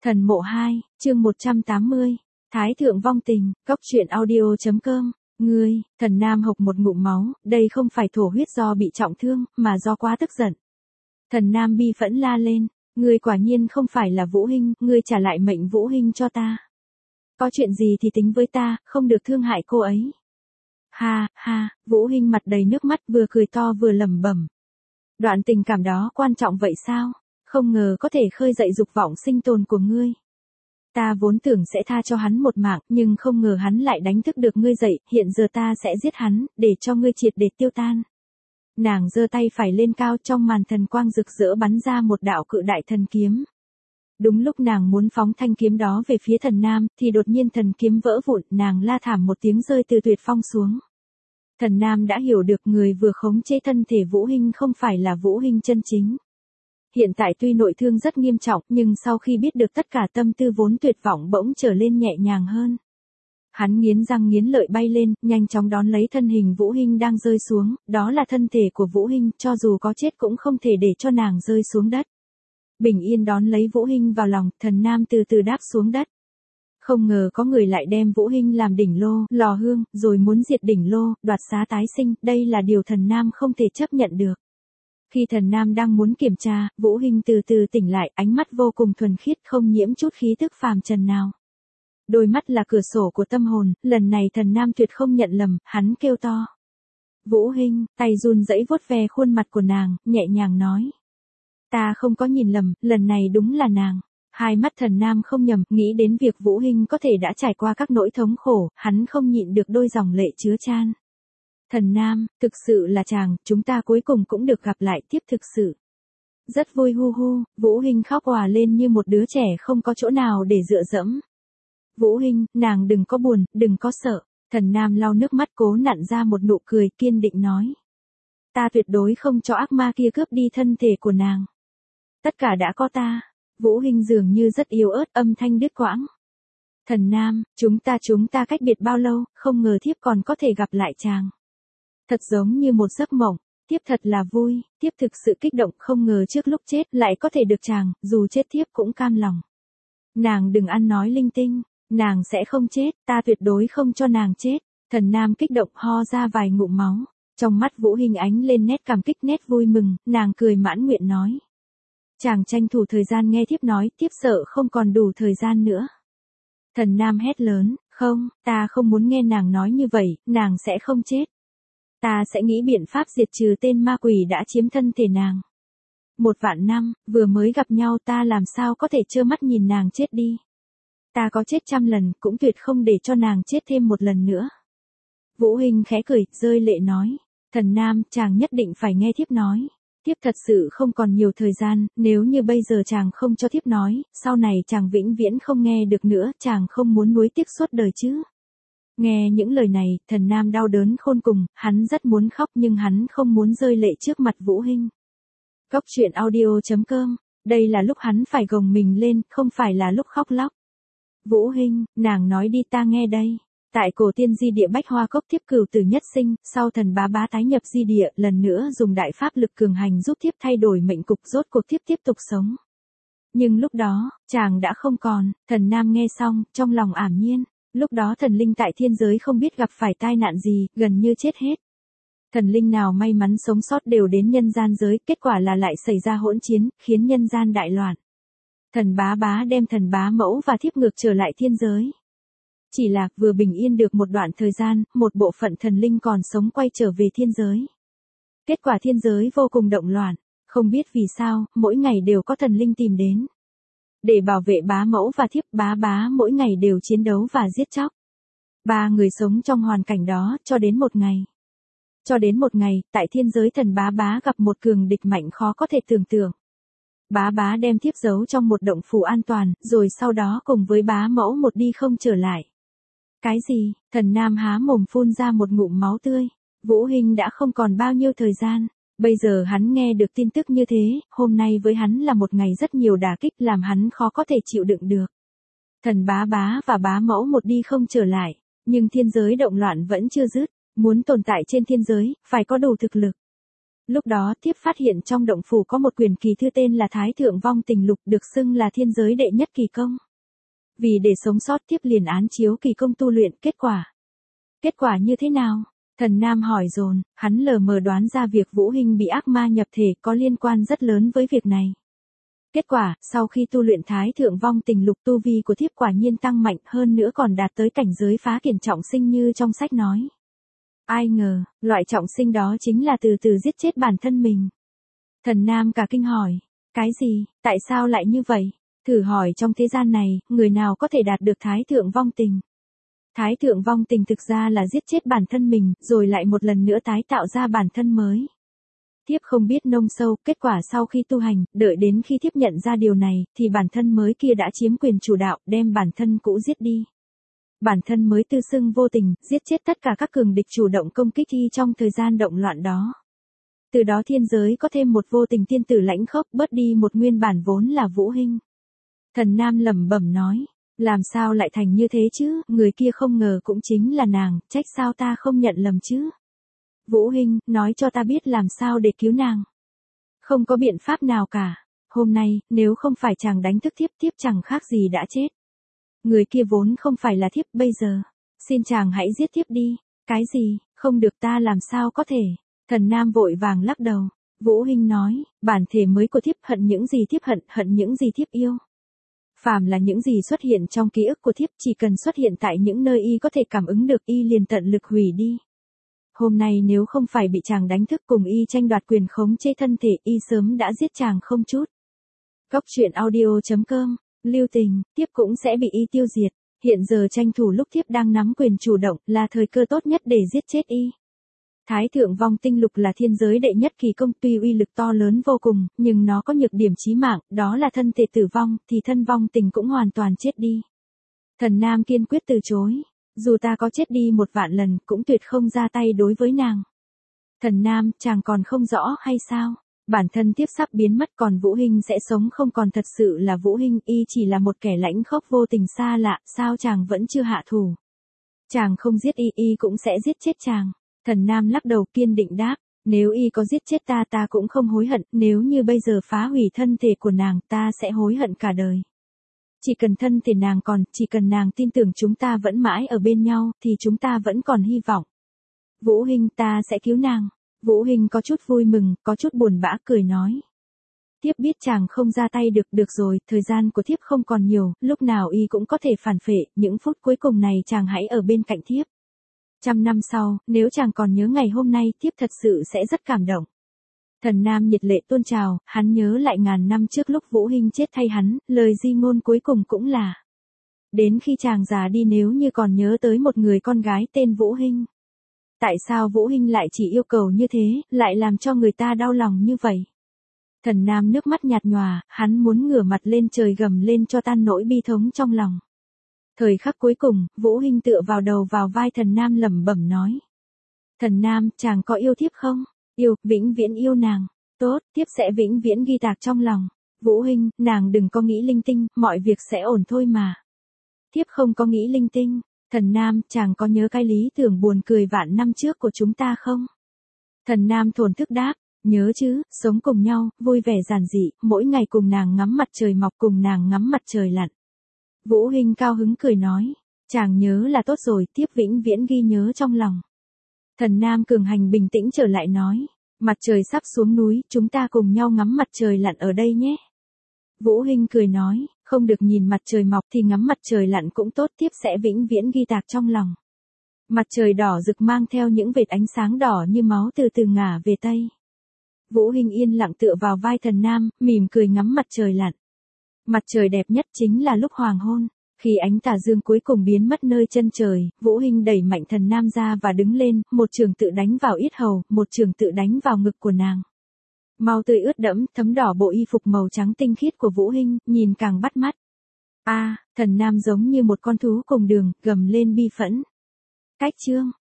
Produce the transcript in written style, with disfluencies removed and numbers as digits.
Thần mộ 2, chương 180, Thái thượng vong tình, cóc truyện audio.com, ngươi, thần nam hộc một ngụm máu, đây không phải thổ huyết do bị trọng thương, mà do quá tức giận. Thần nam bi phẫn la lên, ngươi quả nhiên không phải là Vũ Hinh, ngươi trả lại mệnh Vũ Hinh cho ta. Có chuyện gì thì tính với ta, không được thương hại cô ấy. Ha, ha, Vũ Hinh mặt đầy nước mắt vừa cười to vừa lẩm bẩm. Đoạn tình cảm đó quan trọng vậy sao? Không ngờ có thể khơi dậy dục vọng sinh tồn của ngươi. Ta vốn tưởng sẽ tha cho hắn một mạng, nhưng không ngờ hắn lại đánh thức được ngươi dậy, hiện giờ ta sẽ giết hắn, để cho ngươi triệt để tiêu tan. Nàng giơ tay phải lên cao, trong màn thần quang rực rỡ bắn ra một đạo cự đại thần kiếm. Đúng lúc nàng muốn phóng thanh kiếm đó về phía thần nam, thì đột nhiên thần kiếm vỡ vụn, nàng la thảm một tiếng rơi từ tuyệt phong xuống. Thần nam đã hiểu được người vừa khống chế thân thể Vũ Hinh không phải là Vũ Hinh chân chính. Hiện tại tuy nội thương rất nghiêm trọng, nhưng sau khi biết được tất cả tâm tư vốn tuyệt vọng bỗng trở lên nhẹ nhàng hơn. Hắn nghiến răng nghiến lợi bay lên, nhanh chóng đón lấy thân hình Vũ Hinh đang rơi xuống, đó là thân thể của Vũ Hinh, cho dù có chết cũng không thể để cho nàng rơi xuống đất. Bình yên đón lấy Vũ Hinh vào lòng, thần nam từ từ đáp xuống đất. Không ngờ có người lại đem Vũ Hinh làm đỉnh lô, lò hương, rồi muốn diệt đỉnh lô, đoạt xá tái sinh, đây là điều thần nam không thể chấp nhận được. Khi thần nam đang muốn kiểm tra, Vũ Hinh từ từ tỉnh lại, ánh mắt vô cùng thuần khiết không nhiễm chút khí tức phàm trần nào. Đôi mắt là cửa sổ của tâm hồn, lần này thần nam tuyệt không nhận lầm, hắn kêu to. Vũ Hinh, tay run rẩy vuốt ve khuôn mặt của nàng, nhẹ nhàng nói. Ta không có nhìn lầm, lần này đúng là nàng. Hai mắt thần nam không nhầm, nghĩ đến việc Vũ Hinh có thể đã trải qua các nỗi thống khổ, hắn không nhịn được đôi dòng lệ chứa chan. Thần nam, thực sự là chàng, chúng ta cuối cùng cũng được gặp lại tiếp thực sự. Rất vui hu hu, Vũ Hinh khóc òa lên như một đứa trẻ không có chỗ nào để dựa dẫm. Vũ Hinh, nàng đừng có buồn, đừng có sợ. Thần nam lau nước mắt cố nặn ra một nụ cười kiên định nói. Ta tuyệt đối không cho ác ma kia cướp đi thân thể của nàng. Tất cả đã có ta. Vũ Hinh dường như rất yếu ớt, âm thanh đứt quãng. Thần nam, chúng ta cách biệt bao lâu, không ngờ thiếp còn có thể gặp lại chàng. Thật giống như một giấc mộng, thiếp thật là vui, thiếp thực sự kích động, không ngờ trước lúc chết lại có thể được chàng, dù chết thiếp cũng cam lòng. Nàng đừng ăn nói linh tinh, nàng sẽ không chết, ta tuyệt đối không cho nàng chết. Thần nam kích động ho ra vài ngụm máu, trong mắt Vũ Hinh ánh lên nét cảm kích nét vui mừng, nàng cười mãn nguyện nói. Chàng tranh thủ thời gian nghe thiếp nói, thiếp sợ không còn đủ thời gian nữa. Thần nam hét lớn, không, ta không muốn nghe nàng nói như vậy, nàng sẽ không chết. Ta sẽ nghĩ biện pháp diệt trừ tên ma quỷ đã chiếm thân thể nàng. 1.000.000 năm, vừa mới gặp nhau ta làm sao có thể trơ mắt nhìn nàng chết đi. Ta có chết 100 lần, cũng tuyệt không để cho nàng chết thêm một lần nữa. Vũ Hinh khẽ cười, rơi lệ nói. Thần nam, chàng nhất định phải nghe thiếp nói. Thiếp thật sự không còn nhiều thời gian, nếu như bây giờ chàng không cho thiếp nói, sau này chàng vĩnh viễn không nghe được nữa, chàng không muốn nuối tiếc suốt đời chứ. Nghe những lời này, thần nam đau đớn khôn cùng, hắn rất muốn khóc nhưng hắn không muốn rơi lệ trước mặt Vũ Hinh. Cóc truyện audio.com, đây là lúc hắn phải gồng mình lên, không phải là lúc khóc lóc. Vũ Hinh, nàng nói đi ta nghe đây. Tại cổ tiên di địa Bách Hoa Cốc thiếp cửu tử nhất sinh, sau thần bá bá tái nhập di địa, lần nữa dùng đại pháp lực cường hành giúp thiếp thay đổi mệnh cục, rốt cuộc thiếp tiếp tục sống. Nhưng lúc đó, chàng đã không còn, thần nam nghe xong, trong lòng ảm nhiên. Lúc đó thần linh tại thiên giới không biết gặp phải tai nạn gì, gần như chết hết. Thần linh nào may mắn sống sót đều đến nhân gian giới, kết quả là lại xảy ra hỗn chiến, khiến nhân gian đại loạn. Thần bá bá đem thần bá mẫu và thiếp ngược trở lại thiên giới. Chỉ là, vừa bình yên được một đoạn thời gian, một bộ phận thần linh còn sống quay trở về thiên giới. Kết quả thiên giới vô cùng động loạn, không biết vì sao, mỗi ngày đều có thần linh tìm đến. Để bảo vệ bá mẫu và thiếp, bá bá mỗi ngày đều chiến đấu và giết chóc. 3 người sống trong hoàn cảnh đó, cho đến một ngày. Cho đến một ngày, tại thiên giới thần bá bá gặp một cường địch mạnh khó có thể tưởng tượng. Bá bá đem thiếp giấu trong một động phủ an toàn, rồi sau đó cùng với bá mẫu một đi không trở lại. Cái gì? Thần nam há mồm phun ra một ngụm máu tươi. Vũ Hinh đã không còn bao nhiêu thời gian. Bây giờ hắn nghe được tin tức như thế, hôm nay với hắn là một ngày rất nhiều đả kích làm hắn khó có thể chịu đựng được. Thần bá bá và bá mẫu một đi không trở lại, nhưng thiên giới động loạn vẫn chưa dứt. Muốn tồn tại trên thiên giới, phải có đủ thực lực. Lúc đó thiếp phát hiện trong động phủ có một quyển kỳ thư tên là Thái Thượng Vong Tình Lục, được xưng là thiên giới đệ nhất kỳ công. Vì để sống sót thiếp liền án chiếu kỳ công tu luyện. Kết quả như thế nào? Thần Nam hỏi dồn, hắn lờ mờ đoán ra việc Vũ Hinh bị ác ma nhập thể có liên quan rất lớn với việc này. Kết quả, sau khi tu luyện Thái Thượng Vong Tình Lục, tu vi của thiếp quả nhiên tăng mạnh, hơn nữa còn đạt tới cảnh giới phá kiền trọng sinh như trong sách nói. Ai ngờ, loại trọng sinh đó chính là từ từ giết chết bản thân mình. Thần Nam cả kinh hỏi, cái gì, tại sao lại như vậy? Thử hỏi trong thế gian này, người nào có thể đạt được Thái Thượng Vong Tình? Thái Thượng Vong Tình thực ra là giết chết bản thân mình, rồi lại một lần nữa tái tạo ra bản thân mới. Thiếp không biết nông sâu, kết quả sau khi tu hành, đợi đến khi thiếp nhận ra điều này, thì bản thân mới kia đã chiếm quyền chủ đạo, đem bản thân cũ giết đi. Bản thân mới tự xưng vô tình, giết chết tất cả các cường địch chủ động công kích y trong thời gian động loạn đó. Từ đó thiên giới có thêm một vô tình tiên tử lãnh khốc, bớt đi một nguyên bản vốn là Vũ Hinh. Thần Nam lẩm bẩm nói, làm sao lại thành như thế chứ, người kia không ngờ cũng chính là nàng, trách sao ta không nhận lầm chứ. Vũ Hinh, nói cho ta biết làm sao để cứu nàng. Không có biện pháp nào cả. Hôm nay, nếu không phải chàng đánh thức thiếp, thiếp chẳng khác gì đã chết. Người kia vốn không phải là thiếp bây giờ. Xin chàng hãy giết thiếp đi. Cái gì, không được, ta làm sao có thể. Thần Nam vội vàng lắc đầu. Vũ Hinh nói, bản thể mới của thiếp hận những gì thiếp hận, hận những gì thiếp yêu. Phàm là những gì xuất hiện trong ký ức của thiếp, chỉ cần xuất hiện tại những nơi y có thể cảm ứng được, y liền tận lực hủy đi. Hôm nay nếu không phải bị chàng đánh thức cùng y tranh đoạt quyền khống chế thân thể, y sớm đã giết chàng không chút. Góc truyện audio.com, lưu tình, thiếp cũng sẽ bị y tiêu diệt. Hiện giờ tranh thủ lúc thiếp đang nắm quyền chủ động, là thời cơ tốt nhất để giết chết y. Thái Thượng Vong Tinh Lục là thiên giới đệ nhất kỳ công, tuy uy lực to lớn vô cùng, nhưng nó có nhược điểm chí mạng, đó là thân thể tử vong, thì thân vong tình cũng hoàn toàn chết đi. Thần Nam kiên quyết từ chối. Dù ta có chết đi 1.000.000 lần, cũng tuyệt không ra tay đối với nàng. Thần Nam, chàng còn không rõ hay sao? Bản thân thiếp sắp biến mất, còn Vũ Hinh sẽ sống không còn thật sự là Vũ Hinh, y chỉ là một kẻ lãnh khốc vô tình xa lạ, sao chàng vẫn chưa hạ thủ? Chàng không giết y, y cũng sẽ giết chết chàng. Thần Nam lắc đầu kiên định đáp, nếu y có giết chết ta, ta cũng không hối hận, nếu như bây giờ phá hủy thân thể của nàng, ta sẽ hối hận cả đời. Chỉ cần thân thể nàng còn, chỉ cần nàng tin tưởng chúng ta vẫn mãi ở bên nhau, thì chúng ta vẫn còn hy vọng. Vũ Hinh, ta sẽ cứu nàng. Vũ Hinh có chút vui mừng, có chút buồn bã cười nói. Thiếp biết chàng không ra tay được rồi, thời gian của thiếp không còn nhiều, lúc nào y cũng có thể phản phệ, những phút cuối cùng này chàng hãy ở bên cạnh thiếp. 100 năm sau, nếu chàng còn nhớ ngày hôm nay, thiếp thật sự sẽ rất cảm động. Thần Nam nhiệt lệ tuôn trào, hắn nhớ lại 1000 năm trước lúc Vũ Hinh chết thay hắn, lời di ngôn cuối cùng cũng là. Đến khi chàng già đi, nếu như còn nhớ tới một người con gái tên Vũ Hinh. Tại sao Vũ Hinh lại chỉ yêu cầu như thế, lại làm cho người ta đau lòng như vậy? Thần Nam nước mắt nhạt nhòa, hắn muốn ngửa mặt lên trời gầm lên cho tan nỗi bi thống trong lòng. Thời khắc cuối cùng, Vũ Hinh tựa vào đầu vào vai Thần Nam lẩm bẩm nói. Thần Nam, chàng có yêu thiếp không? Yêu, vĩnh viễn yêu nàng. Tốt, thiếp sẽ vĩnh viễn ghi tạc trong lòng. Vũ Hinh, nàng đừng có nghĩ linh tinh, mọi việc sẽ ổn thôi mà. Thiếp không có nghĩ linh tinh. Thần Nam, chàng có nhớ cái lý tưởng buồn cười vạn năm trước của chúng ta không? Thần Nam thổn thức đáp, nhớ chứ, sống cùng nhau, vui vẻ giản dị, mỗi ngày cùng nàng ngắm mặt trời mọc, cùng nàng ngắm mặt trời lặn. Vũ Hinh cao hứng cười nói, chàng nhớ là tốt rồi, thiếp vĩnh viễn ghi nhớ trong lòng. Thần Nam cường hành bình tĩnh trở lại nói, mặt trời sắp xuống núi, chúng ta cùng nhau ngắm mặt trời lặn ở đây nhé. Vũ Hinh cười nói, không được nhìn mặt trời mọc thì ngắm mặt trời lặn cũng tốt, thiếp sẽ vĩnh viễn ghi tạc trong lòng. Mặt trời đỏ rực mang theo những vệt ánh sáng đỏ như máu từ từ ngả về tây. Vũ Hinh yên lặng tựa vào vai Thần Nam, mỉm cười ngắm mặt trời lặn. Mặt trời đẹp nhất chính là lúc hoàng hôn. Khi ánh tà dương cuối cùng biến mất nơi chân trời, Vũ Hinh đẩy mạnh Thần Nam ra và đứng lên, một trường tự đánh vào yết hầu, một trường tự đánh vào ngực của nàng. Máu tươi ướt đẫm, thấm đỏ bộ y phục màu trắng tinh khiết của Vũ Hinh, nhìn càng bắt mắt. Thần Nam giống như một con thú cùng đường, gầm lên bi phẫn. Cách chương